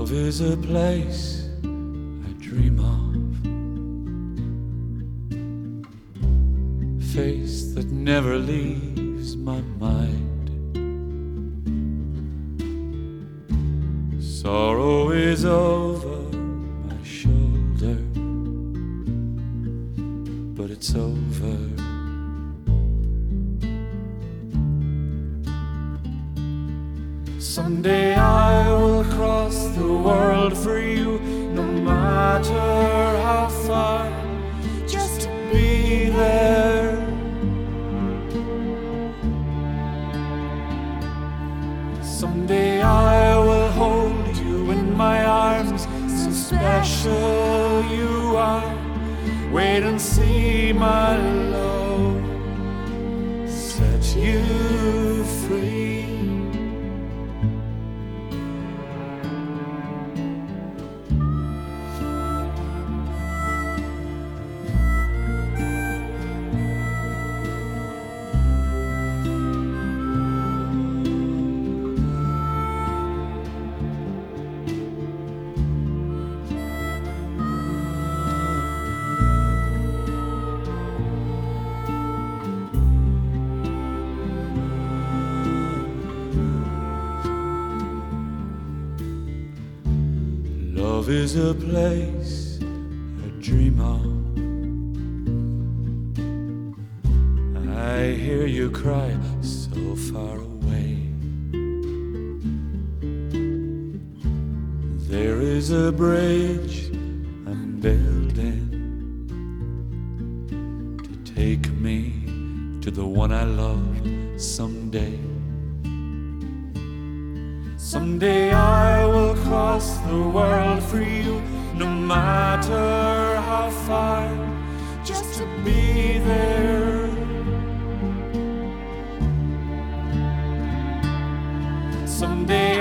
Love is a place I dream of, face that never leaves my mind. Sorrow is over my shoulder, but it's over. Someday I will cross the world for you, no matter how far, just to be there. Someday I will hold you in my arms, so special you are. Wait and see, my love, set you free. Love is a place I dream of. I hear you cry so far away. There is a bridge I'm building to take me to the one I love someday. Someday I will cross the world for you, no matter how far, just to be there. Someday